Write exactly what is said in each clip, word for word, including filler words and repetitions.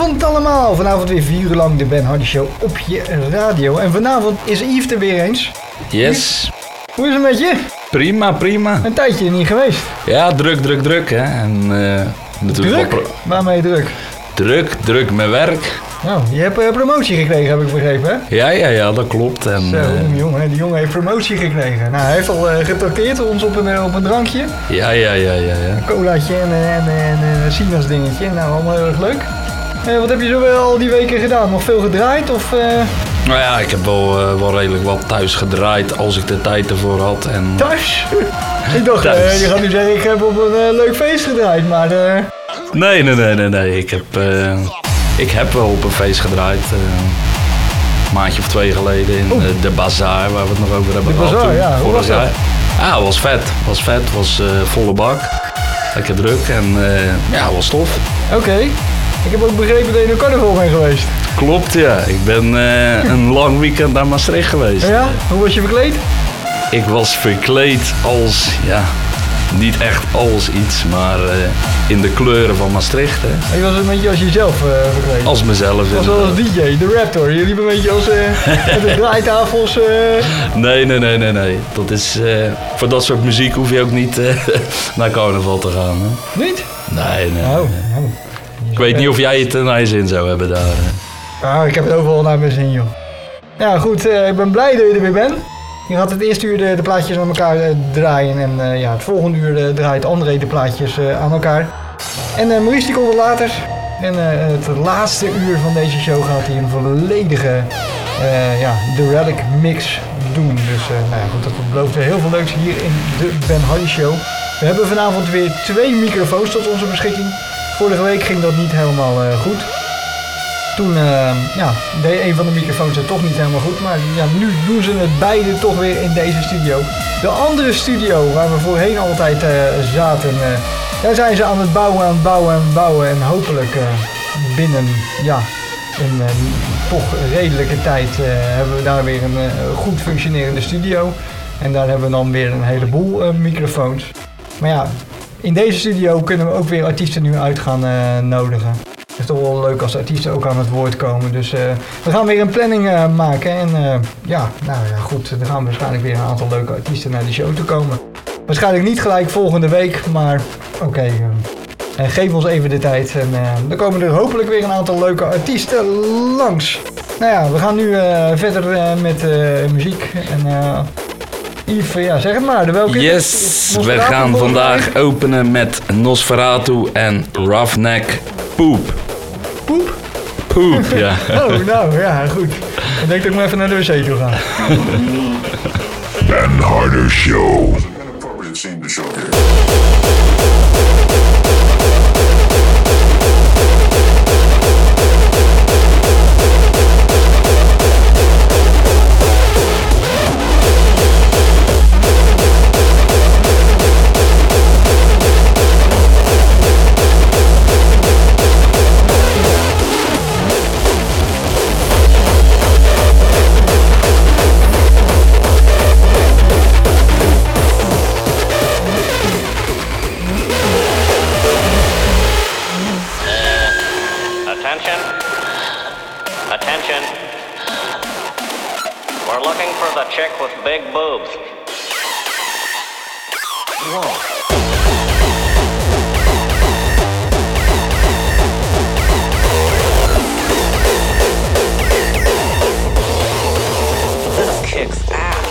Goedenavond allemaal. Vanavond weer vier uur lang de Ben Hardy Show op je radio. En vanavond is Yves er weer eens. Yes. Hoe is het met je? Prima, prima. Een tijdje niet geweest. Ja, druk, druk, druk. Hè. En, uh, natuurlijk druk? Pro- Waarmee druk? Druk, druk met werk. Nou, je hebt uh, promotie gekregen, heb ik begrepen, hè? Ja, ja, ja, dat klopt. En, Zo, uh, jongen, die jongen heeft promotie gekregen. Nou, hij heeft al uh, getrakteerd ons op een, uh, op een drankje. Ja, ja, ja, ja. ja. Een colaatje en, uh, en, uh, en een sinaas dingetje. Nou, allemaal heel erg leuk. Uh, wat heb je zo wel al die weken gedaan? Nog veel gedraaid of... Uh... Nou ja, ik heb wel, uh, wel redelijk wat thuis gedraaid als ik de tijd ervoor had. En... Thuis? Ik dacht, uh, je gaat nu zeggen, ik heb op een uh, leuk feest gedraaid, maar... Uh... Nee, nee, nee, nee, nee. Ik heb, uh, ik heb wel op een feest gedraaid. Uh, een maandje of twee geleden in uh, de Bazaar, waar we het nog over hebben de gehad. Bazaar, ja. Hoe was dat? Ja, het was vet. Het was vet. Het was uh, volle bak. Lekker druk en uh, ja, was tof. Oké. Okay. Ik heb ook begrepen dat je naar carnaval bent geweest. Klopt, ja. Ik ben uh, een lang weekend naar Maastricht geweest. Ja? Hoe was je verkleed? Ik was verkleed als, ja, niet echt als iets, maar uh, in de kleuren van Maastricht. Hè. Je was een beetje als jezelf uh, verkleed? Als mezelf. Je was wel als D J, de Raptor. Je liep een beetje als uh, met de draaitafels. Uh... Nee, nee, nee, nee, nee. Dat is, uh, voor dat soort muziek hoef je ook niet uh, naar carnaval te gaan. Hè. Niet? Nee, nee. Oh, nee. oh. Ik weet niet of jij het naar je zin zou hebben daar. Ah, ik heb het overal naar mijn zin, joh. Ja, goed. Uh, ik ben blij dat je er weer bent. Je gaat het eerste uur de, de plaatjes aan elkaar uh, draaien. En uh, ja, het volgende uur uh, draait André de plaatjes uh, aan elkaar. En uh, Maurice die komt er later. En uh, het laatste uur van deze show gaat hij een volledige uh, ja, The Relic mix doen. Dus uh, nou ja, goed, dat belooft weer heel veel leuks hier in de Ben Hardy Show. We hebben vanavond weer twee microfoons tot onze beschikking. Vorige week ging dat niet helemaal uh, goed. Toen uh, ja, deed een van de microfoons het toch niet helemaal goed. Maar ja, nu doen ze het beide toch weer in deze studio. De andere studio waar we voorheen altijd uh, zaten, uh, daar zijn ze aan het bouwen, aan het bouwen, aan het bouwen. En hopelijk uh, binnen ja, een uh, toch redelijke tijd uh, hebben we daar weer een uh, goed functionerende studio. En daar hebben we dan weer een heleboel uh, microfoons. Maar ja, in deze studio kunnen we ook weer artiesten nu uit gaan uh, nodigen. Het is toch wel leuk als de artiesten ook aan het woord komen. Dus uh, we gaan weer een planning uh, maken. En uh, ja, nou ja, goed. Er gaan waarschijnlijk weer een aantal leuke artiesten naar de show toe komen. Waarschijnlijk niet gelijk volgende week, maar oké. Okay, uh, uh, geef ons even de tijd. En uh, dan komen er hopelijk weer een aantal leuke artiesten langs. Nou ja, we gaan nu uh, verder uh, met uh, muziek. En uh, Yves, ja, zeg het maar. De welke yes, we gaan vandaag mij? openen met Nosferatu en Roughneck Poop. Poep? Poep, ja. Oh, nou, ja, goed. Ik denk dat ik maar even naar de wc toe ga. Ben Hardy Show. Chick with big boobs. Whoa. This kicks ass.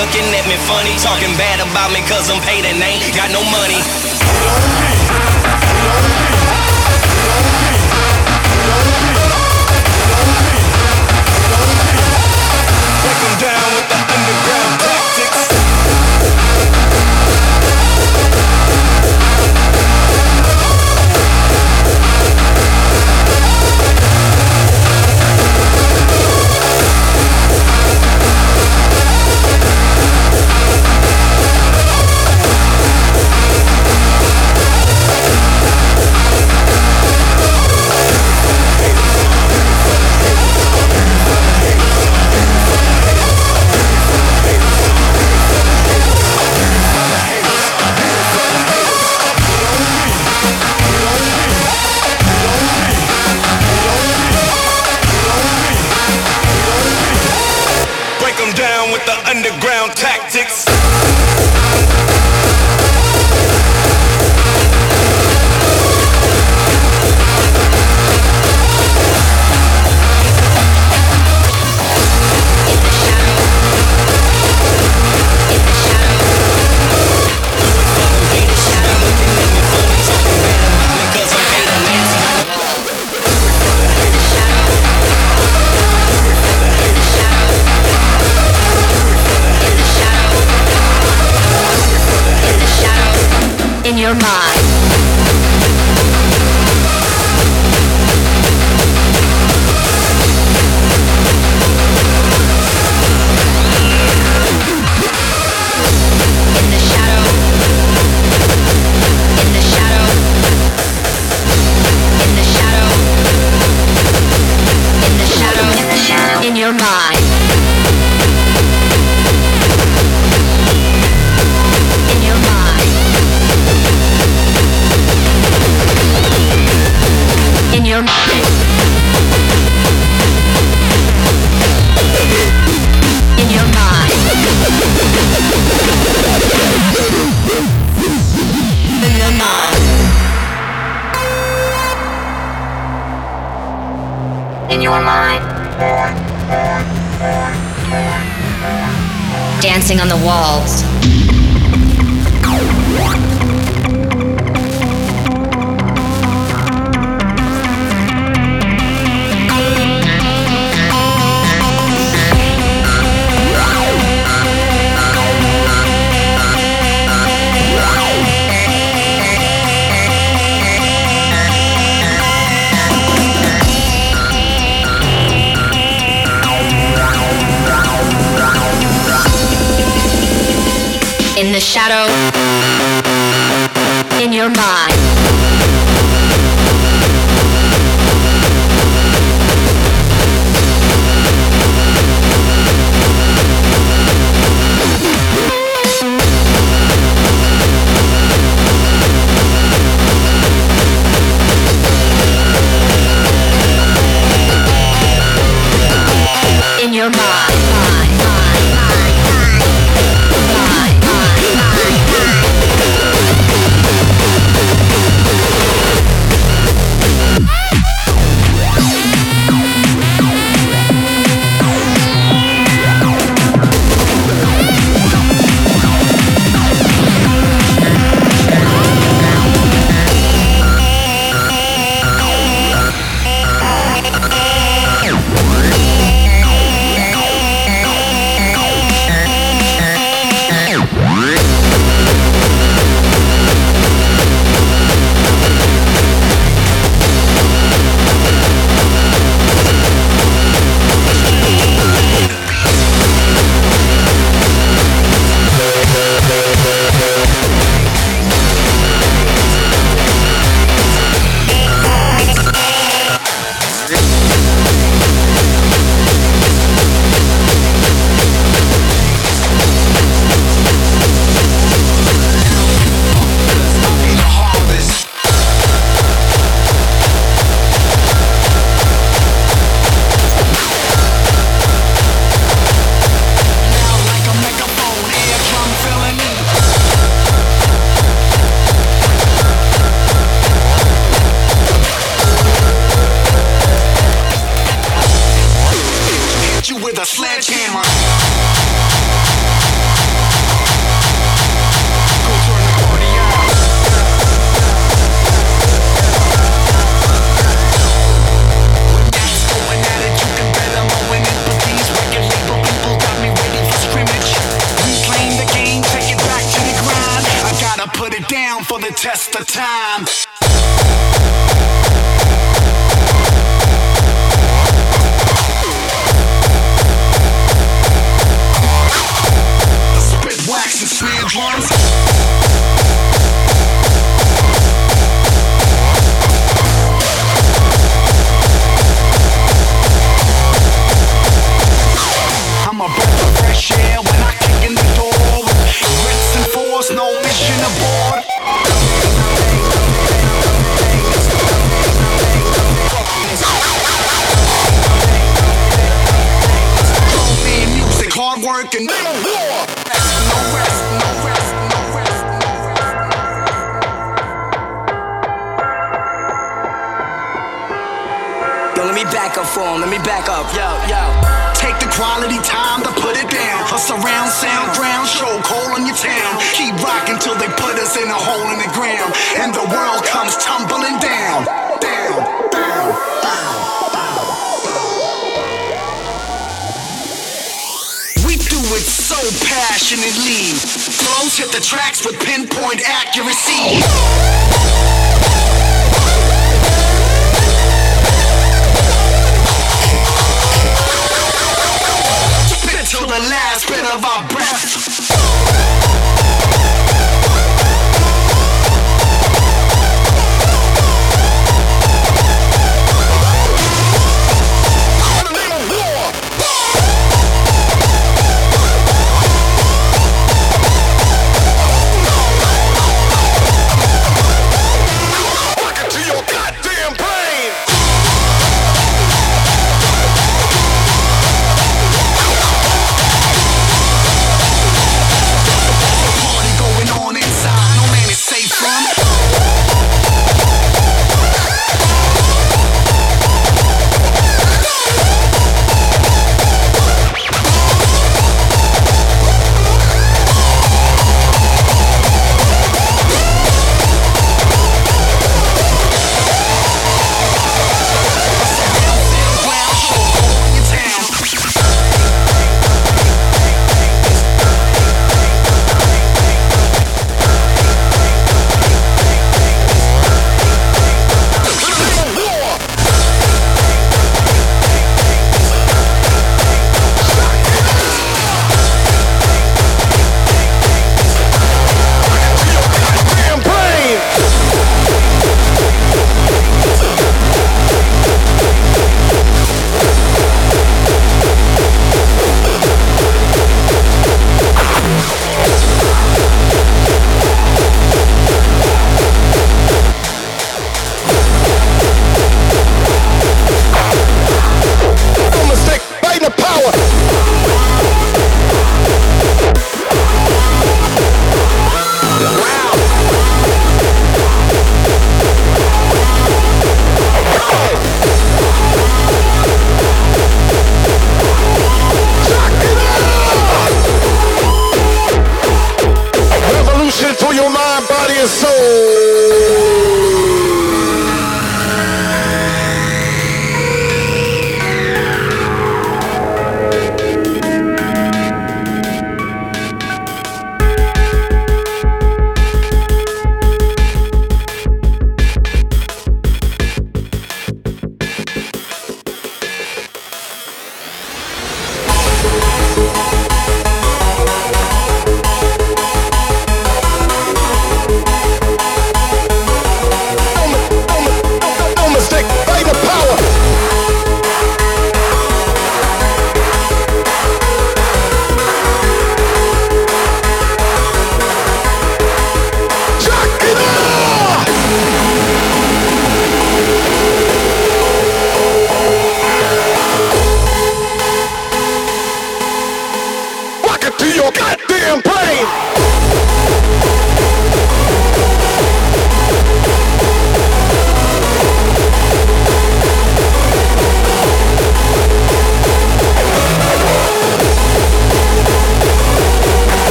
looking at me funny, talking bad about me cause I'm paid and ain't got no money. Break them down with the underground tactics. Down with the underground tactics. In your mind. In the shadow. In the shadow. In the shadow. In the shadow. In the shadow. In your mind. In your mind. In your mind. In your mind. In your mind. In your mind. Dancing on the walls. In the shadow. In your mind. In your mind. Mind. test of time. Spit wax and snare drums. I'm a breath of fresh air when I kick in the door. Rinse and force, no mission aboard. Homemade music, hard work and no war. No rest, no rest, no rest, no rest. Yo, let me back up for him, let me back up, yo, yo. Take the quality time to put it down. A surround sound ground show cold on your town. Keep rocking till they put us in a hole in the ground. And the world comes tumbling down. Down, down, down, down. We do it so passionately. Flows hit the tracks with pinpoint accuracy. Till the last bit of our breath.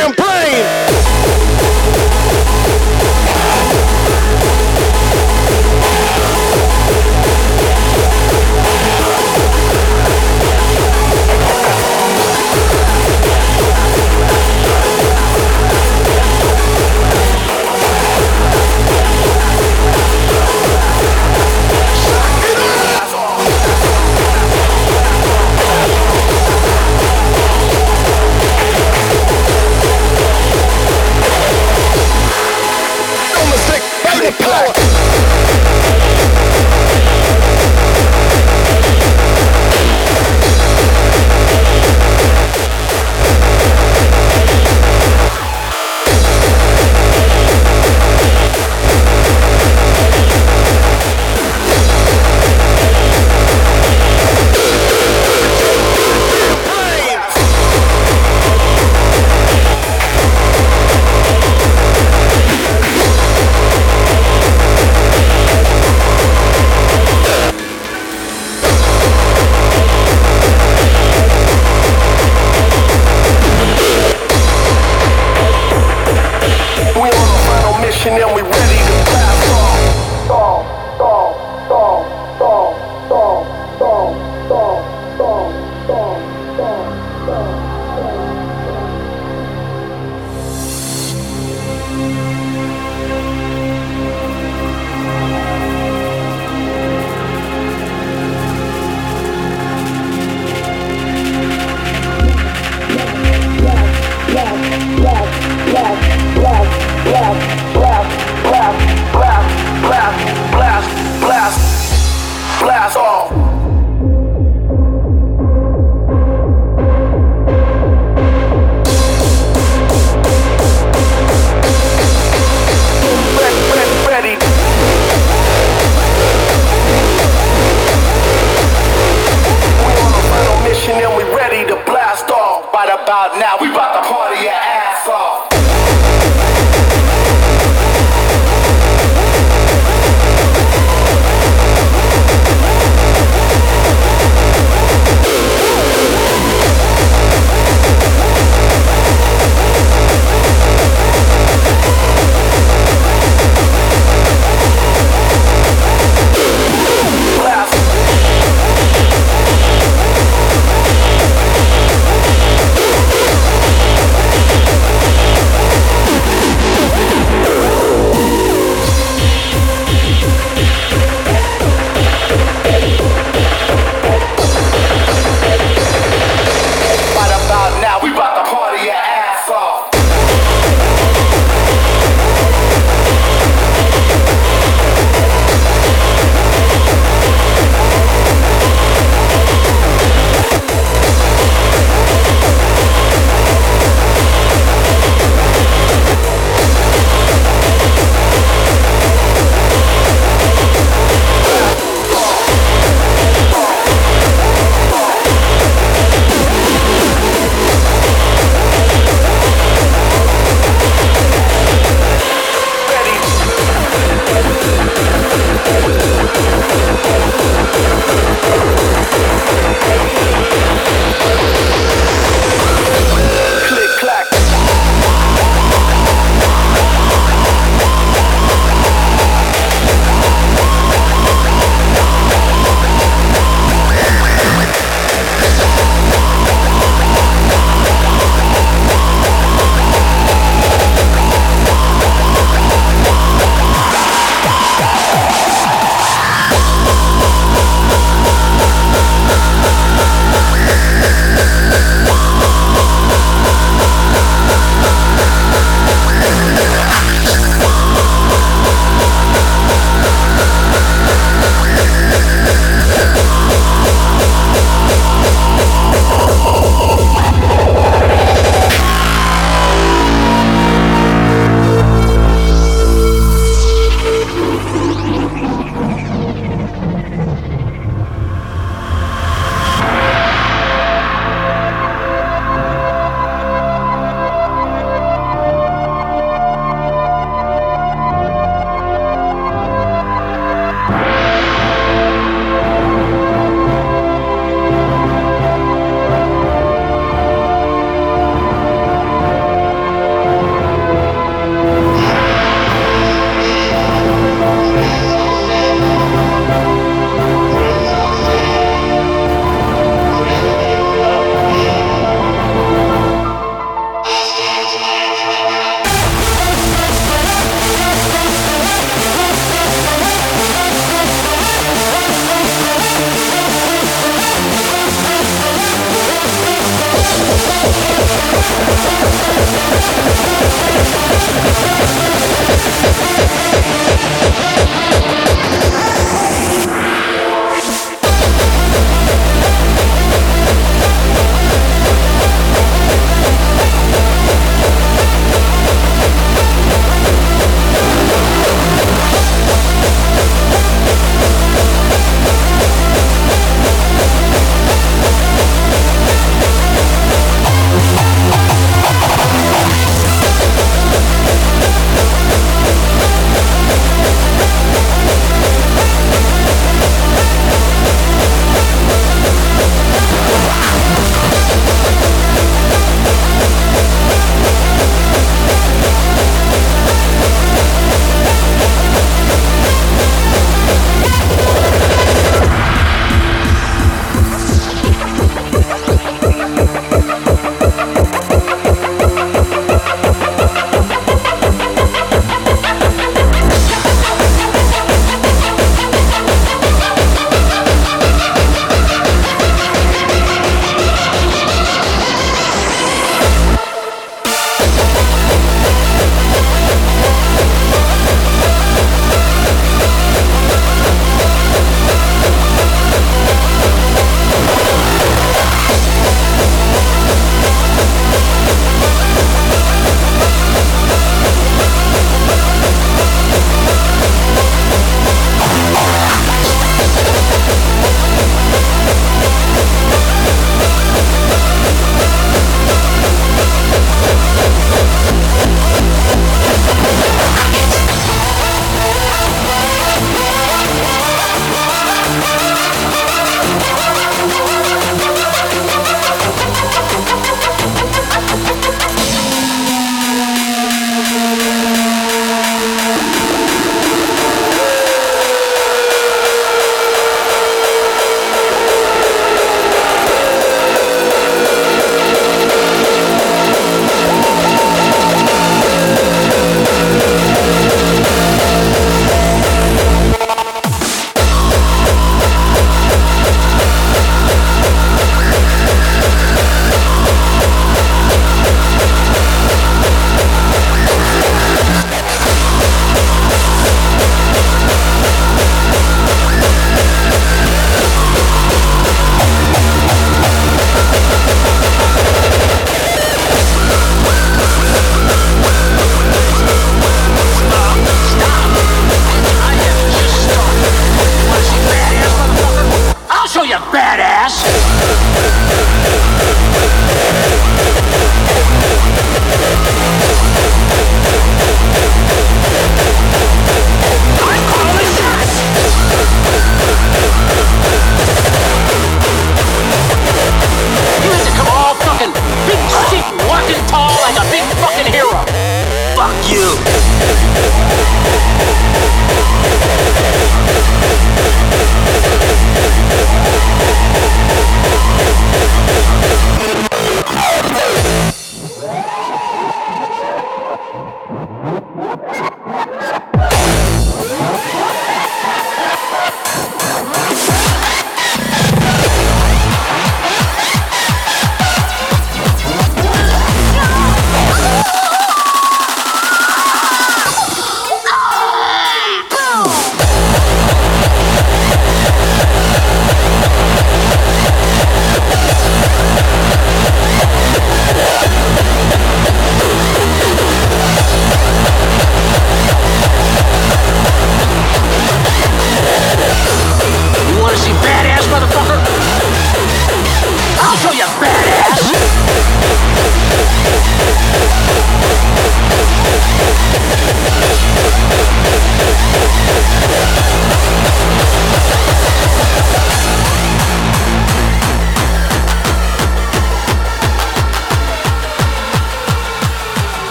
champagne.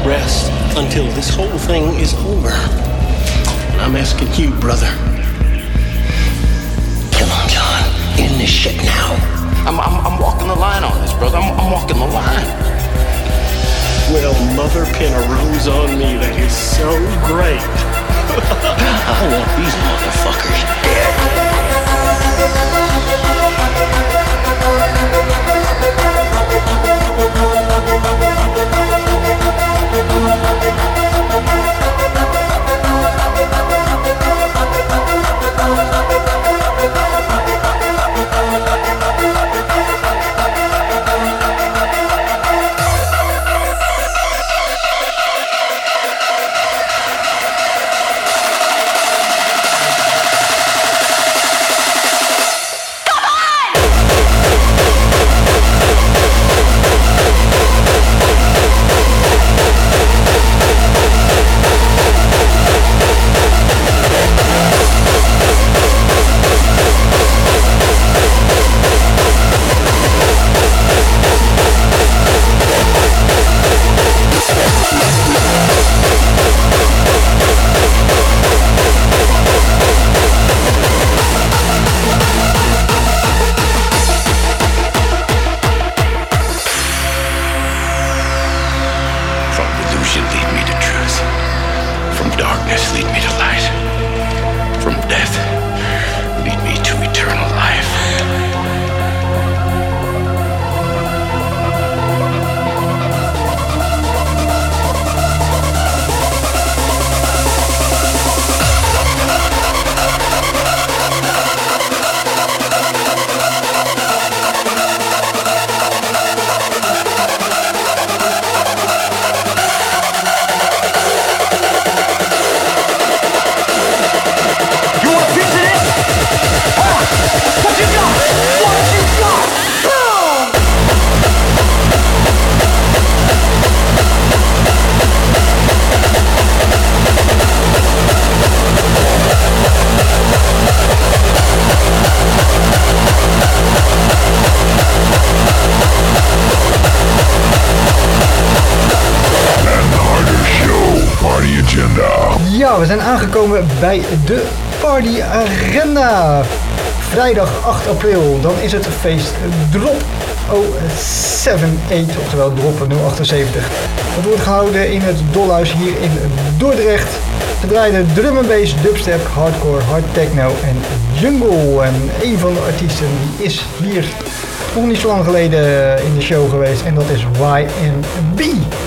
rest until this whole thing is over. And I'm asking you, brother. Come on, John. In this shit now. I'm, I'm, I'm walking the line on this, brother. I'm, I'm walking the line. Well, mother pin a rose on me. That is so great. I want these motherfuckers dead. Ja, we zijn aangekomen bij de Party Agenda. Vrijdag acht april, dan is het feest Drop nul zeven acht, oftewel Drop nul achtenzeventig. Dat wordt gehouden in het Dolhuis hier in Dordrecht. Ze draaien drum and bass, dubstep, hardcore, hard techno en jungle. En een van de artiesten die is hier nog niet zo lang geleden in de show geweest en dat is Y M B.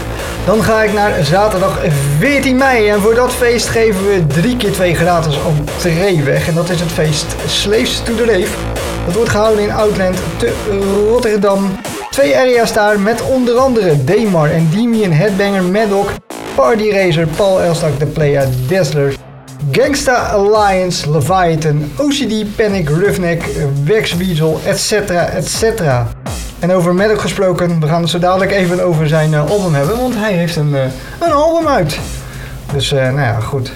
Dan ga ik naar zaterdag veertien mei en voor dat feest geven we drie keer twee gratis entree weg. En dat is het feest Slaves to the Rave. Dat wordt gehouden in Outland te Rotterdam. Twee area's daar met onder andere Demar en Demian, Headbanger, Maddock, Party Racer, Paul Elstak, The Playa, Dazzler, Gangsta Alliance, Leviathan, O C D, Panic, Roughneck, Wax Weasel, et cetera et cetera. En over Maddock gesproken, we gaan het zo dadelijk even over zijn uh, album hebben, want hij heeft een, uh, een album uit. Dus uh, nou ja, goed.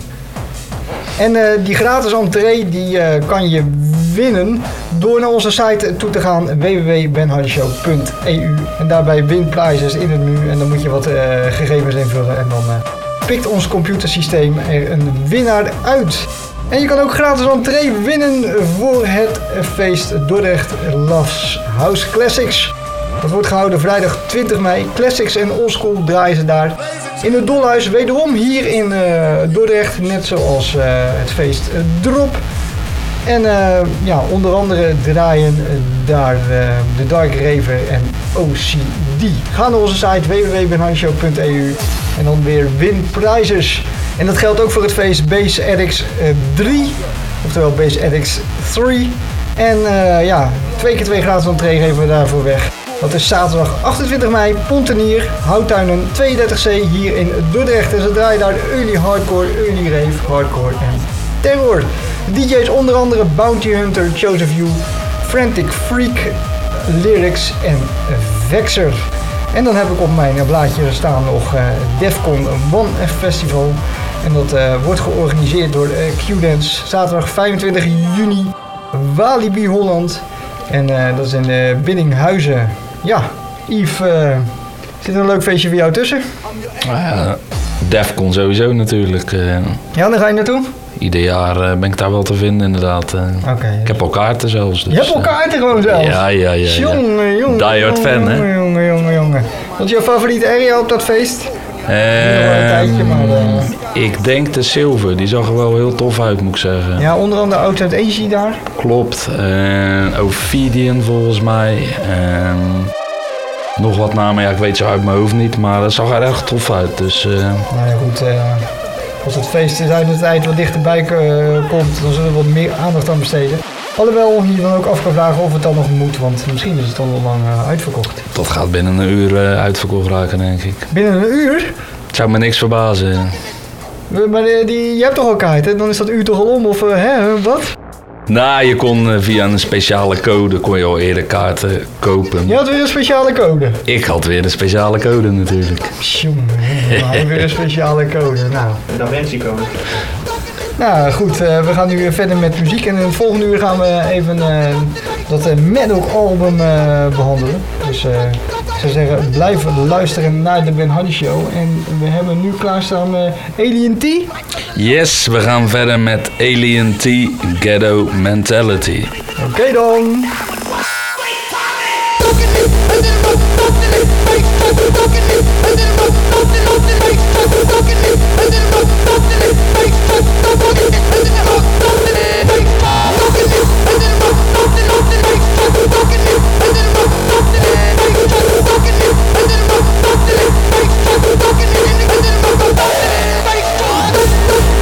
En uh, die gratis entree die uh, kan je winnen door naar onze site toe te gaan, w w w punt ben hardy show punt e u. En daarbij win prizes in het menu en dan moet je wat uh, gegevens invullen en dan uh, pikt ons computersysteem er een winnaar uit. En je kan ook gratis entree winnen voor het feest Dordrecht Loves House Classics. Dat wordt gehouden vrijdag twintig mei. Classics en Oldschool draaien ze daar in het Dolhuis. Wederom hier in uh, Dordrecht, net zoals uh, het feest uh, Drop. En uh, ja, onder andere draaien uh, daar uh, de Dark Raver en O C D. Ga naar onze site w w w punt ben hardy show punt e u en dan weer win prizes. En dat geldt ook voor het feest Bass Addicts drie, oftewel Bass Addicts drie. En uh, ja, twee keer twee gratis entree geven we daarvoor weg. Dat is zaterdag achtentwintig mei, Pontenier, Houttuinen tweeëndertig C hier in Dordrecht. En ze draaien daar early hardcore, early rave, hardcore en terror. D J's onder andere Bounty Hunter, Joseph U, Frantic Freak, Lyrics en Vexer. En dan heb ik op mijn blaadje staan nog uh, Defcon One Festival. En dat uh, wordt georganiseerd door uh, Q-Dance. Zaterdag vijfentwintig juni, Walibi Holland. En uh, dat is in uh, Biddinghuizen. Ja, Yves uh, Zit er een leuk feestje voor jou tussen? Nou ja, Defcon sowieso natuurlijk. Uh, Ja, dan ga je naartoe? ieder jaar uh, ben ik daar wel te vinden inderdaad. Uh, Okay. Ik heb al kaarten zelfs. Dus, Je hebt al kaarten gewoon zelfs? Ja, ja, ja. ja. Jongen, jongen. Die hard fan, hè? Jongen, jongen, jongen, jongen. Wat is jouw favoriete area op dat feest? Uh, wel een tijdje, maar, uh... Ik denk de Silver, die zag er wel heel tof uit, moet ik zeggen. Ja, onder andere Outside Asia daar. Klopt. Uh, Ophidian volgens mij. En nog wat namen, ja, ik weet ze uit mijn hoofd niet, maar dat zag er echt tof uit. Dus, uh... Nou ja, goed. Uh, als het feest uit het eind wat dichterbij uh, komt, dan zullen we wat meer aandacht aan besteden. Alhoewel je dan ook af kan vragen of het dan nog moet, want misschien is het dan al lang uh, uitverkocht. Dat gaat binnen een uur uh, uitverkocht raken, denk ik. Binnen een uur? Het zou me niks verbazen. Maar die, die, je hebt toch al kaarten? Dan is dat uur toch al om? Of uh, hè, wat? Nou, je kon uh, via een speciale code kon je al eerder kaarten kopen. Je had weer een speciale code? Ik had weer een speciale code natuurlijk. Jongen, jongen, weer een speciale code. Nou, Een Davenci-code. nou goed, uh, we gaan nu verder met muziek. En in het volgende uur gaan we even uh, dat uh, Maddock album uh, behandelen. Dus uh, ik zou zeggen, blijf luisteren naar de Ben Hardy Show. En we hebben nu klaarstaan uh, Alien T. Yes, we gaan verder met Alien T Ghetto Mentality. Oké okay dan.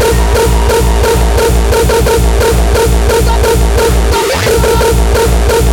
We'll be right back.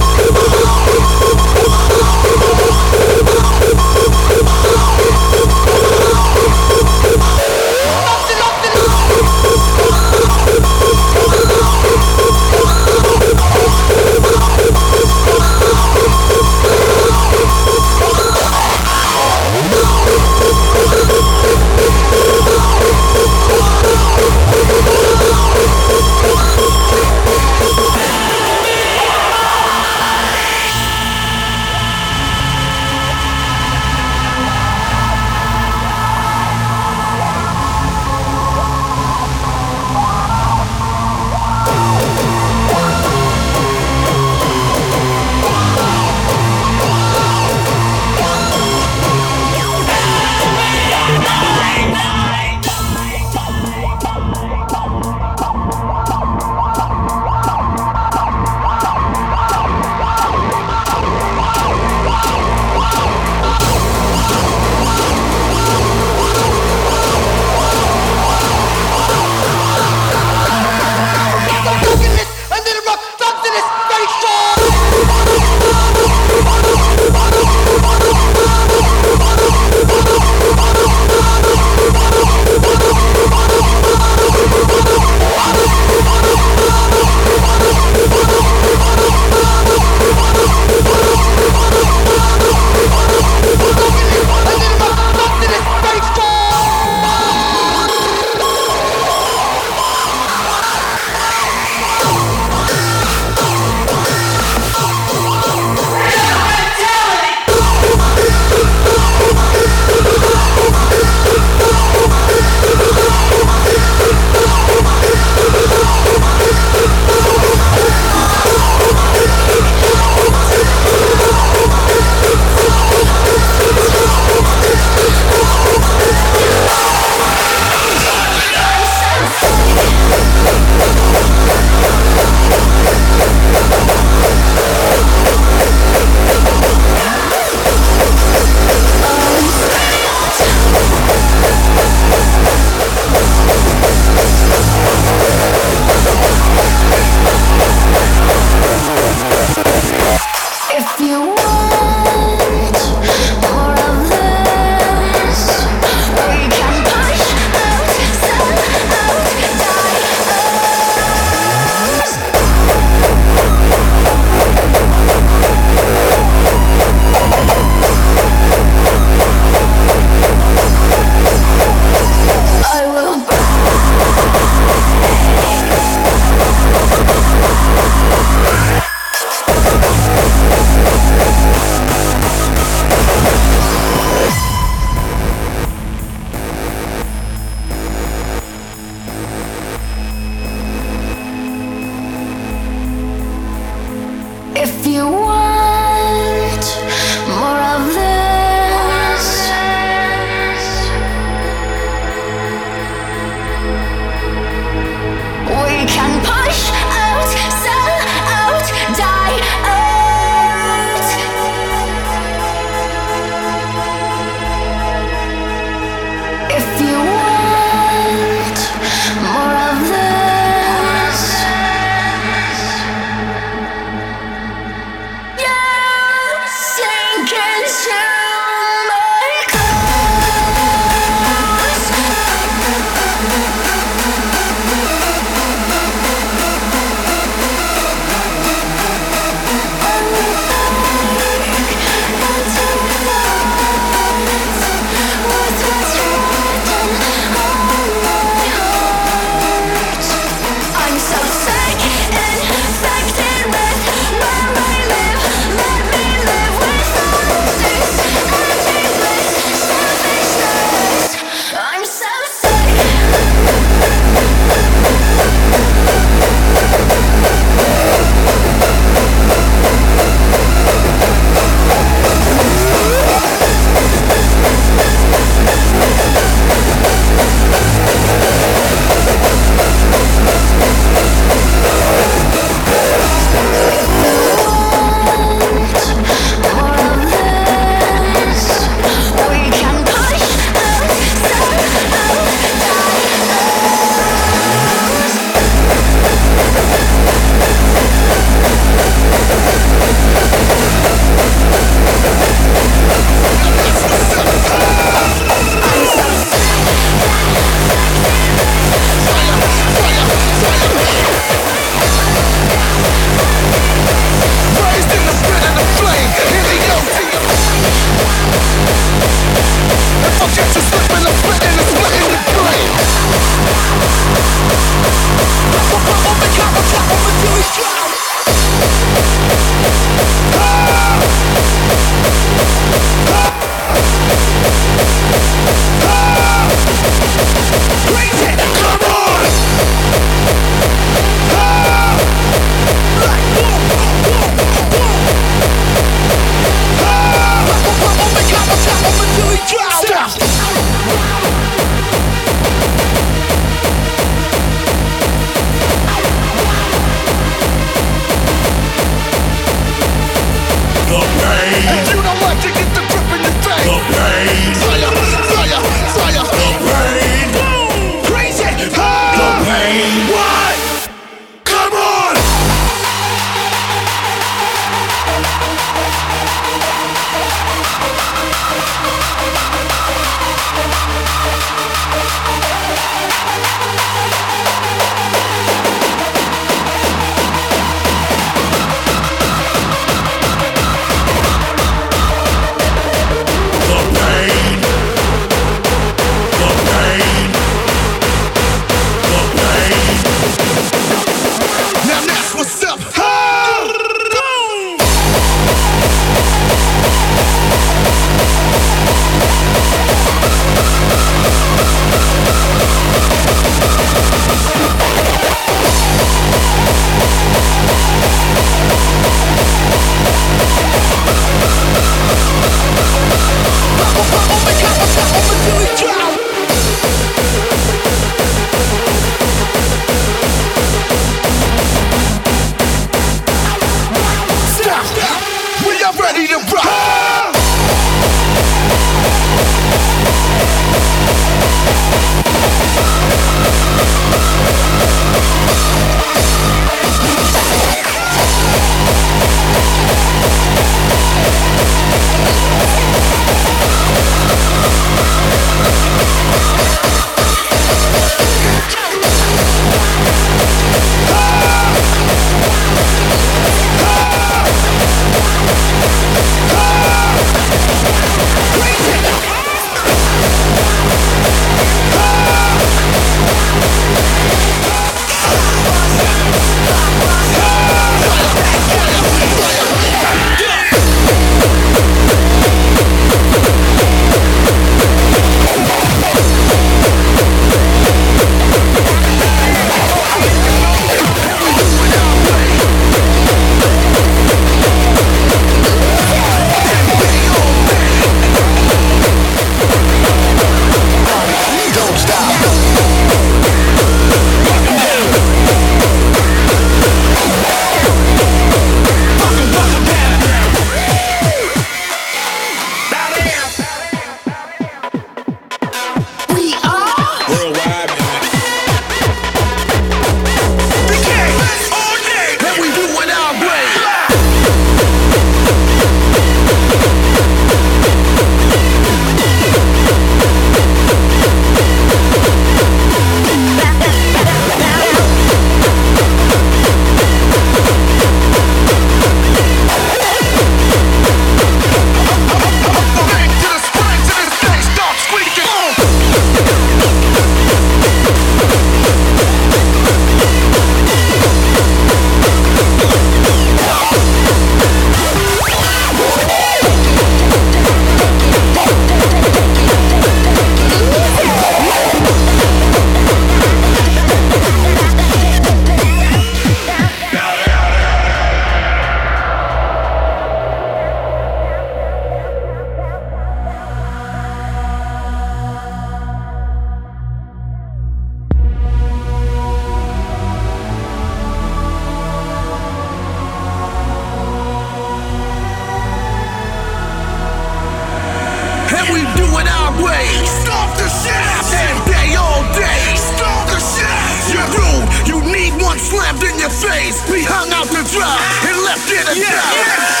shafts. Every day, all day. Stalker shafts. You're rude. You need one slammed in your face. Be hung out to dry and left in a yeah, drought. Yeah.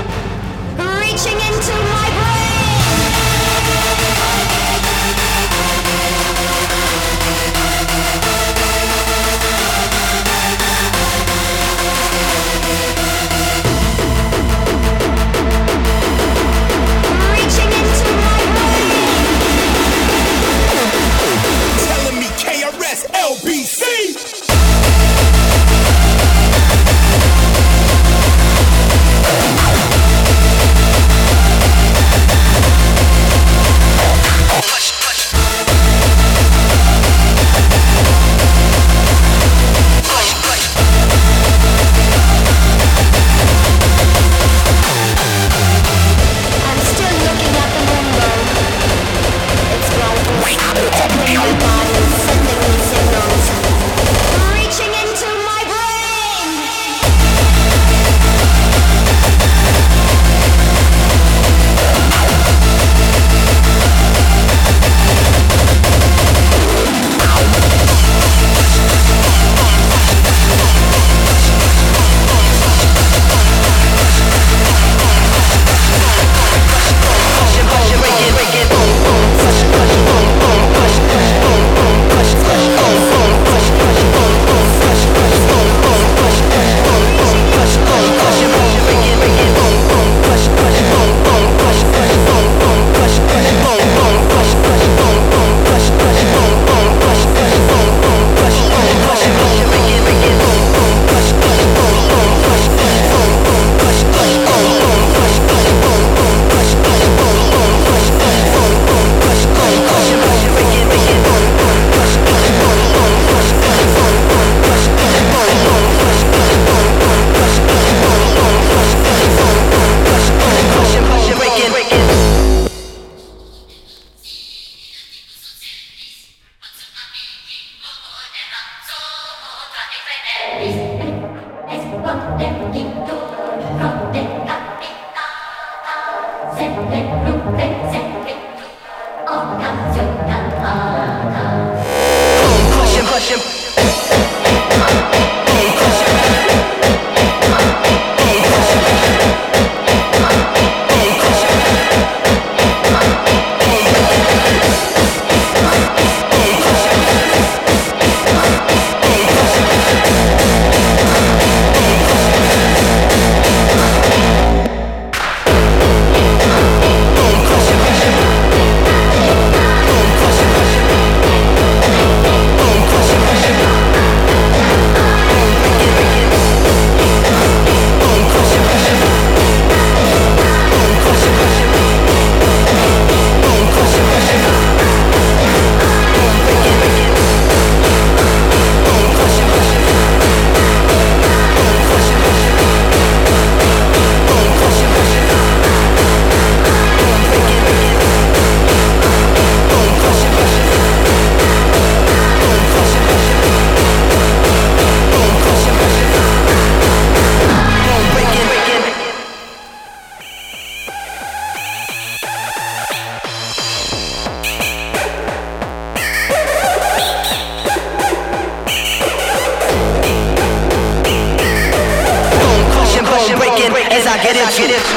Reaching into my brain. As I get into it.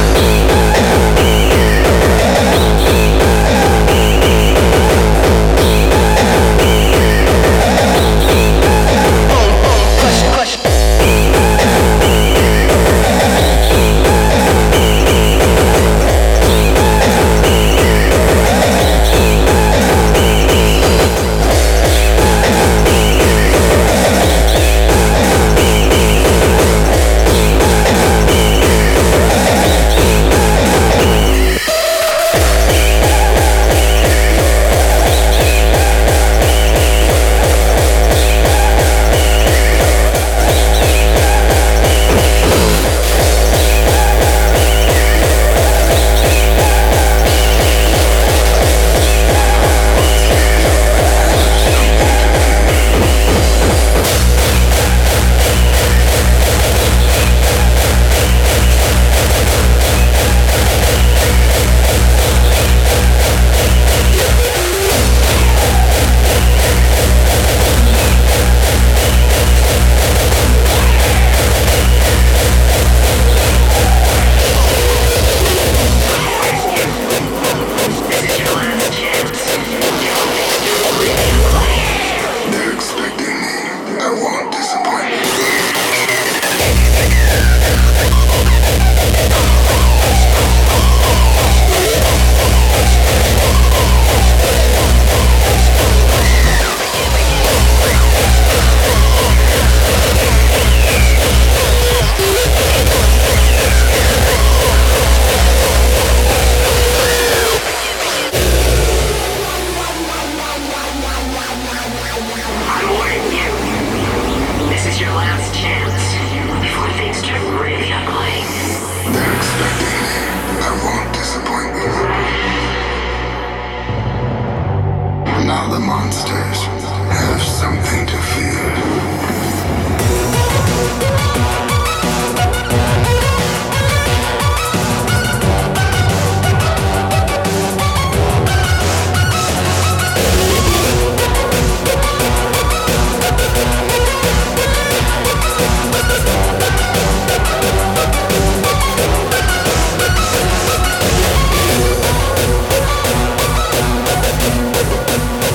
Now the monsters have something to fear.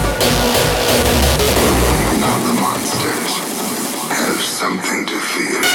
Now the monsters have something to fear.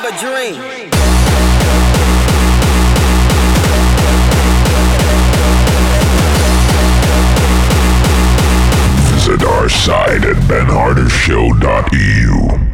a dream. Visit our site at ben harder show dot e u.